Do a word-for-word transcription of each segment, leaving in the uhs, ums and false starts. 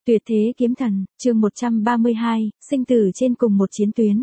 Tuyệt thế kiếm thần, chương một trăm ba mươi hai, sinh tử trên cùng một chiến tuyến.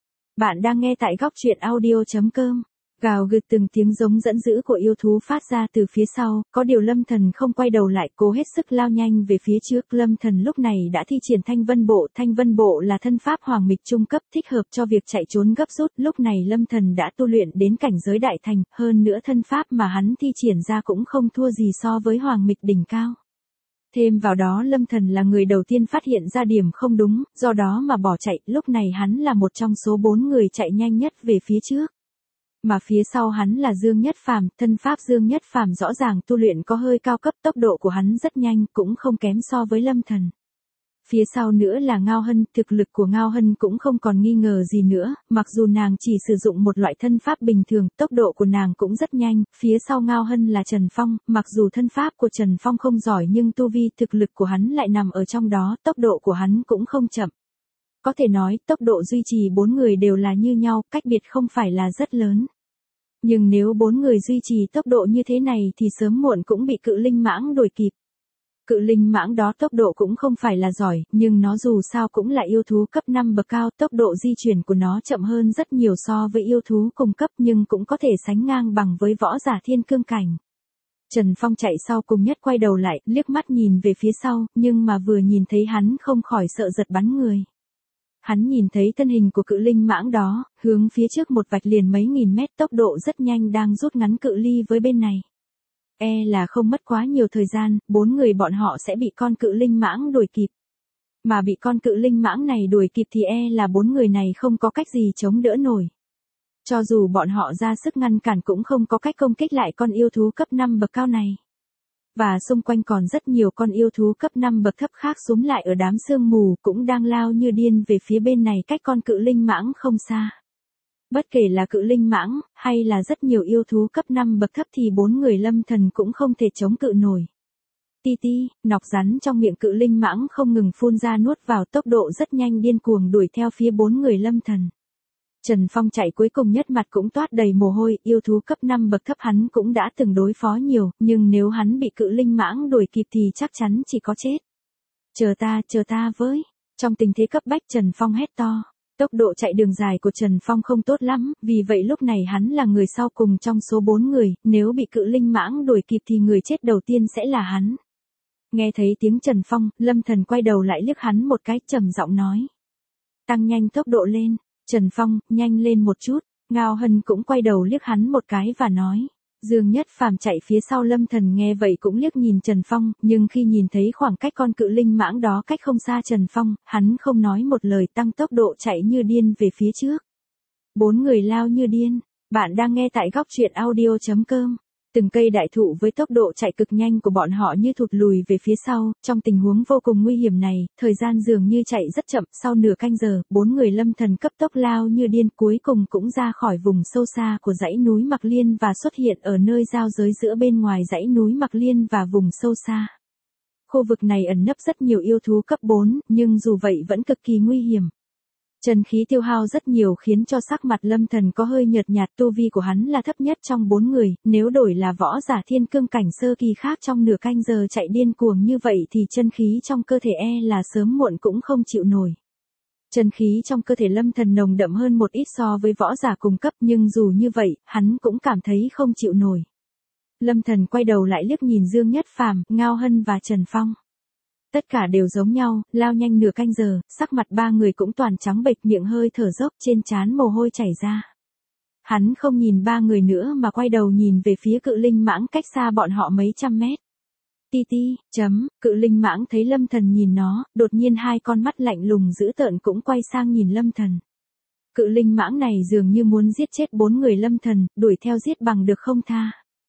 Bạn đang nghe tại góc truyện audio chấm com. Gào gừ từng tiếng giống giận dữ của yêu thú phát ra từ phía sau, có điều Lâm Thần không quay đầu lại, cố hết sức lao nhanh về phía trước. Lâm Thần lúc này đã thi triển Thanh Vân Bộ, Thanh Vân Bộ là thân pháp hoàng mịch trung cấp thích hợp cho việc chạy trốn gấp rút. Lúc này Lâm Thần đã tu luyện đến cảnh giới đại thành, hơn nữa thân pháp mà hắn thi triển ra cũng không thua gì so với hoàng mịch đỉnh cao. Thêm vào đó Lâm Thần là người đầu tiên phát hiện ra điểm không đúng, do đó mà bỏ chạy, lúc này hắn là một trong số bốn người chạy nhanh nhất về phía trước. Mà phía sau hắn là Dương Nhất Phàm, thân pháp Dương Nhất Phàm rõ ràng tu luyện có hơi cao cấp, tốc độ của hắn rất nhanh, cũng không kém so với Lâm Thần. Phía sau nữa là Ngao Hân, thực lực của Ngao Hân cũng không còn nghi ngờ gì nữa, mặc dù nàng chỉ sử dụng một loại thân pháp bình thường, tốc độ của nàng cũng rất nhanh. Phía sau Ngao Hân là Trần Phong, mặc dù thân pháp của Trần Phong không giỏi nhưng tu vi thực lực của hắn lại nằm ở trong đó, tốc độ của hắn cũng không chậm. Có thể nói, tốc độ duy trì bốn người đều là như nhau, cách biệt không phải là rất lớn. Nhưng nếu bốn người duy trì tốc độ như thế này thì sớm muộn cũng bị cự linh mãng đuổi kịp. Cự linh mãng đó tốc độ cũng không phải là giỏi, nhưng nó dù sao cũng là yêu thú cấp năm bậc cao, tốc độ di chuyển của nó chậm hơn rất nhiều so với yêu thú cùng cấp nhưng cũng có thể sánh ngang bằng với võ giả thiên cương cảnh. Trần Phong chạy sau cùng nhất quay đầu lại, liếc mắt nhìn về phía sau, nhưng mà vừa nhìn thấy hắn không khỏi sợ giật bắn người. Hắn nhìn thấy thân hình của cự linh mãng đó, hướng phía trước một vạch liền mấy nghìn mét, tốc độ rất nhanh đang rút ngắn cự ly với bên này. E là không mất quá nhiều thời gian, bốn người bọn họ sẽ bị con cự linh mãng đuổi kịp. Mà bị con cự linh mãng này đuổi kịp thì e là bốn người này không có cách gì chống đỡ nổi. Cho dù bọn họ ra sức ngăn cản cũng không có cách công kích lại con yêu thú cấp năm bậc cao này. Và xung quanh còn rất nhiều con yêu thú cấp năm bậc thấp khác xúm lại ở đám sương mù cũng đang lao như điên về phía bên này cách con cự linh mãng không xa. Bất kể là cự linh mãng, hay là rất nhiều yêu thú cấp năm bậc thấp thì bốn người Lâm Thần cũng không thể chống cự nổi. Ti ti, nọc rắn trong miệng cự linh mãng không ngừng phun ra nuốt vào, tốc độ rất nhanh điên cuồng đuổi theo phía bốn người Lâm Thần. Trần Phong chạy cuối cùng nhất, mặt cũng toát đầy mồ hôi, yêu thú cấp năm bậc thấp hắn cũng đã từng đối phó nhiều, nhưng nếu hắn bị cự linh mãng đuổi kịp thì chắc chắn chỉ có chết. Chờ ta, chờ ta với. Trong tình thế cấp bách Trần Phong hét to. Tốc độ chạy đường dài của Trần Phong không tốt lắm, vì vậy lúc này hắn là người sau cùng trong số bốn người, nếu bị cự linh mãng đuổi kịp thì người chết đầu tiên sẽ là hắn. Nghe thấy tiếng Trần Phong, Lâm Thần quay đầu lại liếc hắn một cái, trầm giọng nói. Tăng nhanh tốc độ lên. Trần Phong, nhanh lên một chút. Ngao Hân cũng quay đầu liếc hắn một cái và nói. Dương Nhất Phàm chạy phía sau Lâm Thần nghe vậy cũng liếc nhìn Trần Phong, nhưng khi nhìn thấy khoảng cách con cự linh mãng đó cách không xa Trần Phong, hắn không nói một lời, tăng tốc độ chạy như điên về phía trước. Bốn người lao như điên. Bạn đang nghe tại góc truyện audio chấm com. Từng cây đại thụ với tốc độ chạy cực nhanh của bọn họ như thụt lùi về phía sau, trong tình huống vô cùng nguy hiểm này, thời gian dường như chạy rất chậm, sau nửa canh giờ, bốn người Lâm Thần cấp tốc lao như điên, cuối cùng cũng ra khỏi vùng sâu xa của dãy núi Mạc Liên và xuất hiện ở nơi giao giới giữa bên ngoài dãy núi Mạc Liên và vùng sâu xa. Khu vực này ẩn nấp rất nhiều yêu thú cấp bốn, nhưng dù vậy vẫn cực kỳ nguy hiểm. Chân khí tiêu hao rất nhiều khiến cho sắc mặt Lâm Thần có hơi nhợt nhạt, tu vi của hắn là thấp nhất trong bốn người, nếu đổi là võ giả thiên cương cảnh sơ kỳ khác trong nửa canh giờ chạy điên cuồng như vậy thì chân khí trong cơ thể e là sớm muộn cũng không chịu nổi. Chân khí trong cơ thể Lâm Thần nồng đậm hơn một ít so với võ giả cùng cấp, nhưng dù như vậy, hắn cũng cảm thấy không chịu nổi. Lâm Thần quay đầu lại liếc nhìn Dương Nhất Phàm, Ngao Hân và Trần Phong. Tất cả đều giống nhau, lao nhanh nửa canh giờ, sắc mặt ba người cũng toàn trắng bệch, miệng hơi thở dốc, trên trán mồ hôi chảy ra. Hắn không nhìn ba người nữa mà quay đầu nhìn về phía cự linh mãng cách xa bọn họ mấy trăm mét. Ti ti, chấm, cự linh mãng thấy Lâm Thần nhìn nó, đột nhiên hai con mắt lạnh lùng dữ tợn cũng quay sang nhìn Lâm Thần. Cự linh mãng này dường như muốn giết chết bốn người Lâm Thần, đuổi theo giết bằng được không tha.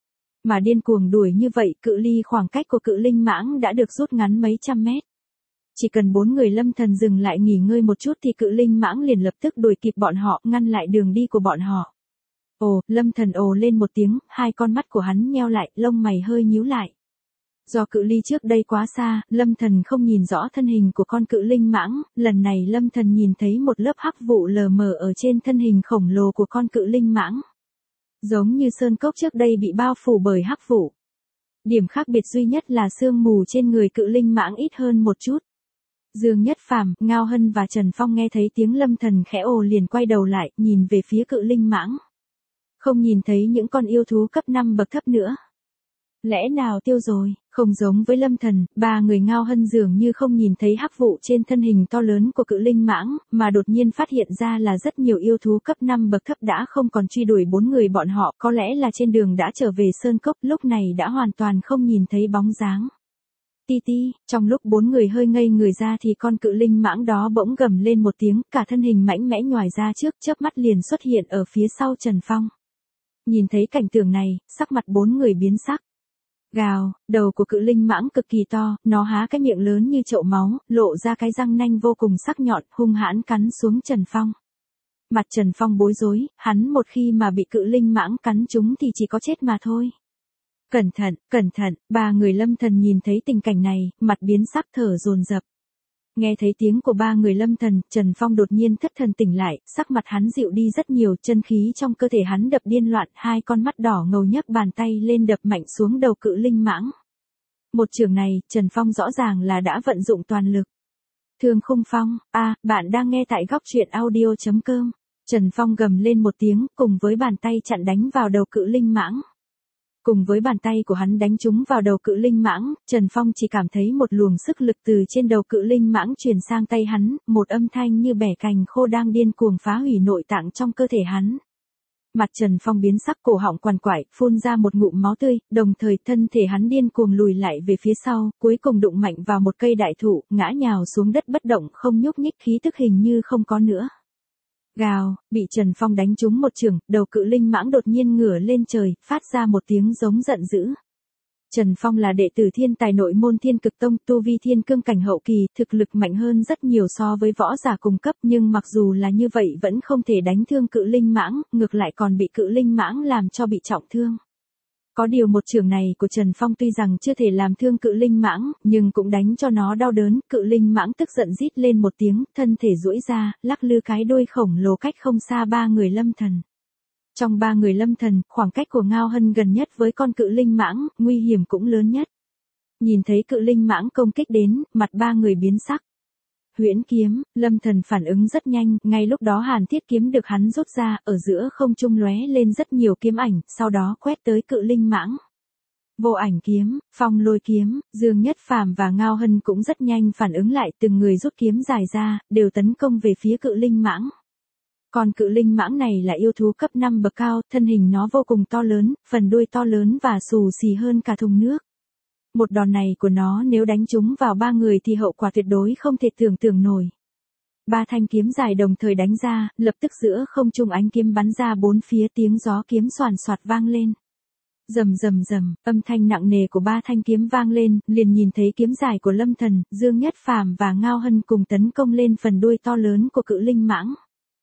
Mà điên cuồng đuổi như vậy, cự ly khoảng cách của cự linh mãng đã được rút ngắn mấy trăm mét. Chỉ cần bốn người Lâm Thần dừng lại nghỉ ngơi một chút thì cự linh mãng liền lập tức đuổi kịp bọn họ, ngăn lại đường đi của bọn họ. Ồ, Lâm Thần ồ lên một tiếng, hai con mắt của hắn nheo lại, lông mày hơi nhíu lại. Do cự ly trước đây quá xa, Lâm Thần không nhìn rõ thân hình của con cự linh mãng, lần này Lâm Thần nhìn thấy một lớp hắc vụ lờ mờ ở trên thân hình khổng lồ của con cự linh mãng. Giống như sơn cốc trước đây bị bao phủ bởi hắc vụ. Điểm khác biệt duy nhất là sương mù trên người cự linh mãng ít hơn một chút. Dương Nhất Phàm, Ngao Hân và Trần Phong nghe thấy tiếng Lâm Thần khẽ ồ liền quay đầu lại, nhìn về phía cự linh mãng. Không nhìn thấy những con yêu thú cấp năm bậc thấp nữa. Lẽ nào tiêu rồi, không giống với Lâm Thần, ba người Ngao Hân dường như không nhìn thấy hắc vụ trên thân hình to lớn của cự linh mãng, mà đột nhiên phát hiện ra là rất nhiều yêu thú cấp năm bậc thấp đã không còn truy đuổi bốn người bọn họ, có lẽ là trên đường đã trở về Sơn Cốc, lúc này đã hoàn toàn không nhìn thấy bóng dáng. Ti ti, trong lúc bốn người hơi ngây người ra thì con cự linh mãng đó bỗng gầm lên một tiếng, cả thân hình mãnh mẽ nhoài ra trước, chớp mắt liền xuất hiện ở phía sau Trần Phong. Nhìn thấy cảnh tượng này, sắc mặt bốn người biến sắc. Gào, đầu của cự linh mãng cực kỳ to, nó há cái miệng lớn như chậu máu, lộ ra cái răng nanh vô cùng sắc nhọn, hung hãn cắn xuống Trần Phong. Mặt Trần Phong bối rối, hắn một khi mà bị cự linh mãng cắn trúng thì chỉ có chết mà thôi. Cẩn thận, cẩn thận, ba người Lâm Thần nhìn thấy tình cảnh này, mặt biến sắc thở dồn dập. Nghe thấy tiếng của ba người Lâm Thần, Trần Phong đột nhiên thất thần tỉnh lại, sắc mặt hắn dịu đi rất nhiều, chân khí trong cơ thể hắn đập điên loạn, hai con mắt đỏ ngầu nhấc bàn tay lên đập mạnh xuống đầu cự linh mãng. Một trường này, Trần Phong rõ ràng là đã vận dụng toàn lực. Thương Khung Phong, a, à, bạn đang nghe tại góc truyện audio chấm com. Trần Phong gầm lên một tiếng, cùng với bàn tay chặn đánh vào đầu cự linh mãng. Cùng với bàn tay của hắn đánh trúng vào đầu cự linh mãng, Trần Phong chỉ cảm thấy một luồng sức lực từ trên đầu cự linh mãng truyền sang tay hắn, một âm thanh như bẻ cành khô đang điên cuồng phá hủy nội tạng trong cơ thể hắn. Mặt Trần Phong biến sắc, cổ họng quằn quại, phun ra một ngụm máu tươi, đồng thời thân thể hắn điên cuồng lùi lại về phía sau, cuối cùng đụng mạnh vào một cây đại thụ, ngã nhào xuống đất bất động không nhúc nhích, khí tức hình như không có nữa. Gào, bị Trần Phong đánh trúng một chưởng, đầu cự linh mãng đột nhiên ngửa lên trời, phát ra một tiếng giống giận dữ. Trần Phong là đệ tử thiên tài nội môn Thiên Cực Tông, tu vi thiên cương cảnh hậu kỳ, thực lực mạnh hơn rất nhiều so với võ giả cùng cấp, nhưng mặc dù là như vậy vẫn không thể đánh thương cự linh mãng, ngược lại còn bị cự linh mãng làm cho bị trọng thương. Có điều một chưởng này của Trần Phong tuy rằng chưa thể làm thương cự linh mãng, nhưng cũng đánh cho nó đau đớn, cự linh mãng tức giận rít lên một tiếng, thân thể duỗi ra, lắc lư cái đuôi khổng lồ cách không xa ba người Lâm Thần. Trong ba người Lâm Thần, khoảng cách của Ngao Hân gần nhất với con cự linh mãng, nguy hiểm cũng lớn nhất. Nhìn thấy cự linh mãng công kích đến, mặt ba người biến sắc. Huyễn kiếm, Lâm Thần phản ứng rất nhanh, ngay lúc đó Hàn Thiết kiếm được hắn rút ra, ở giữa không trung lóe lên rất nhiều kiếm ảnh, sau đó quét tới cự linh mãng. Vô ảnh kiếm, phong lôi kiếm, Dương Nhất Phàm và Ngao Hân cũng rất nhanh phản ứng lại, từng người rút kiếm dài ra, đều tấn công về phía cự linh mãng. Còn cự linh mãng này là yêu thú cấp năm bậc cao, thân hình nó vô cùng to lớn, phần đuôi to lớn và xù xì hơn cả thùng nước. Một đòn này của nó nếu đánh trúng vào ba người thì hậu quả tuyệt đối không thể tưởng tượng nổi. Ba thanh kiếm dài đồng thời đánh ra, lập tức giữa không trung ánh kiếm bắn ra bốn phía, tiếng gió kiếm xoàn xoạt vang lên. Rầm rầm rầm, âm thanh nặng nề của ba thanh kiếm vang lên, liền nhìn thấy kiếm dài của Lâm Thần, Dương Nhất Phàm và Ngao Hân cùng tấn công lên phần đuôi to lớn của cự linh mãng.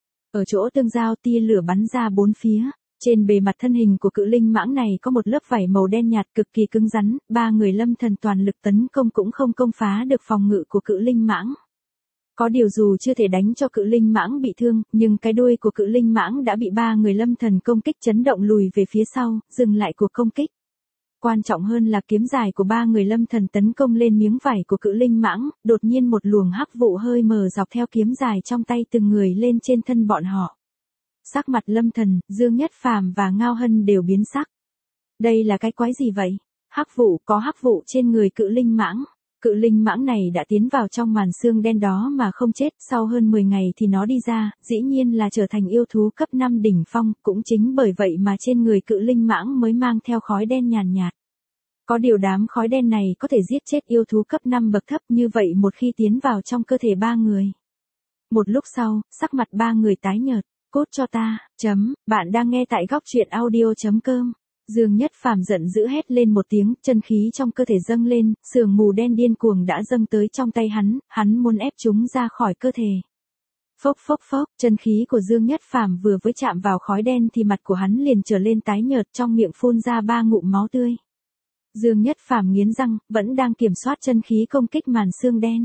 Ở chỗ tương giao tia lửa bắn ra bốn phía. Trên bề mặt thân hình của cự linh mãng này có một lớp vảy màu đen nhạt cực kỳ cứng rắn, ba người Lâm Thần toàn lực tấn công cũng không công phá được phòng ngự của cự linh mãng. Có điều dù chưa thể đánh cho cự linh mãng bị thương, nhưng cái đuôi của cự linh mãng đã bị ba người Lâm Thần công kích chấn động lùi về phía sau, dừng lại cuộc công kích. Quan trọng hơn là kiếm dài của ba người Lâm Thần tấn công lên miếng vảy của cự linh mãng, đột nhiên một luồng hắc vụ hơi mờ dọc theo kiếm dài trong tay từng người lên trên thân bọn họ. Sắc mặt Lâm Thần, Dương Nhất Phàm và Ngao Hân đều biến sắc. Đây là cái quái gì vậy? Hắc vụ, có hắc vụ trên người cự linh mãng. Cự linh mãng này đã tiến vào trong màn xương đen đó mà không chết, sau hơn mười ngày thì nó đi ra, dĩ nhiên là trở thành yêu thú cấp năm đỉnh phong, cũng chính bởi vậy mà trên người cự linh mãng mới mang theo khói đen nhàn nhạt. Có điều đám khói đen này có thể giết chết yêu thú cấp năm bậc thấp, như vậy một khi tiến vào trong cơ thể ba người. Một lúc sau, sắc mặt ba người tái nhợt. Cút cho ta, chấm, bạn đang nghe tại góc truyện audio chấm com. Dương Nhất Phàm giận dữ hét lên một tiếng, chân khí trong cơ thể dâng lên, sương mù đen điên cuồng đã dâng tới trong tay hắn, hắn muốn ép chúng ra khỏi cơ thể. Phốc phốc phốc, chân khí của Dương Nhất Phàm vừa với chạm vào khói đen thì mặt của hắn liền trở lên tái nhợt, trong miệng phun ra ba ngụm máu tươi. Dương Nhất Phàm nghiến răng, vẫn đang kiểm soát chân khí công kích màn xương đen.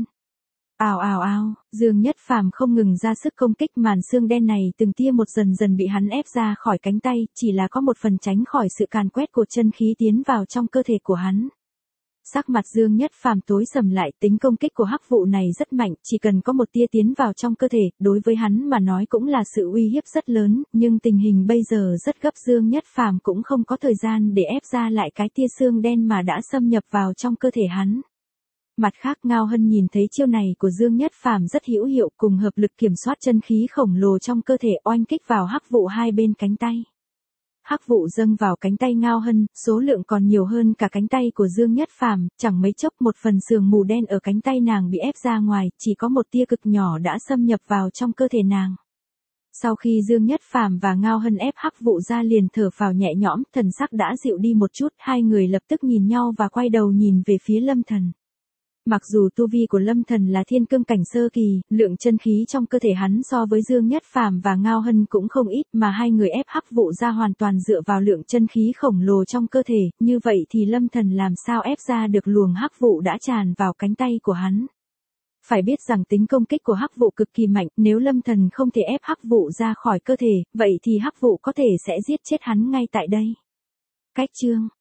Ào ào ào, Dương Nhất Phàm không ngừng ra sức công kích màn xương đen này, từng tia một dần dần bị hắn ép ra khỏi cánh tay, chỉ là có một phần tránh khỏi sự càn quét của chân khí tiến vào trong cơ thể của hắn. Sắc mặt Dương Nhất Phàm tối sầm lại, tính công kích của hắc vụ này rất mạnh, chỉ cần có một tia tiến vào trong cơ thể, đối với hắn mà nói cũng là sự uy hiếp rất lớn, nhưng tình hình bây giờ rất gấp, Dương Nhất Phàm cũng không có thời gian để ép ra lại cái tia xương đen mà đã xâm nhập vào trong cơ thể hắn. Mặt khác, Ngao Hân nhìn thấy chiêu này của Dương Nhất Phàm rất hữu hiệu, cùng hợp lực kiểm soát chân khí khổng lồ trong cơ thể oanh kích vào hắc vụ hai bên cánh tay. Hắc vụ dâng vào cánh tay Ngao Hân, số lượng còn nhiều hơn cả cánh tay của Dương Nhất Phàm, chẳng mấy chốc một phần sương mù đen ở cánh tay nàng bị ép ra ngoài, chỉ có một tia cực nhỏ đã xâm nhập vào trong cơ thể nàng. Sau khi Dương Nhất Phàm và Ngao Hân ép hắc vụ ra liền thở phào nhẹ nhõm, thần sắc đã dịu đi một chút, hai người lập tức nhìn nhau và quay đầu nhìn về phía Lâm Thần. Mặc dù tu vi của Lâm Thần là thiên cương cảnh sơ kỳ, lượng chân khí trong cơ thể hắn so với Dương Nhất Phàm và Ngao Hân cũng không ít, mà hai người ép hắc vụ ra hoàn toàn dựa vào lượng chân khí khổng lồ trong cơ thể, như vậy thì Lâm Thần làm sao ép ra được luồng hắc vụ đã tràn vào cánh tay của hắn. Phải biết rằng tính công kích của hắc vụ cực kỳ mạnh, nếu Lâm Thần không thể ép hắc vụ ra khỏi cơ thể, vậy thì hắc vụ có thể sẽ giết chết hắn ngay tại đây. Cách chương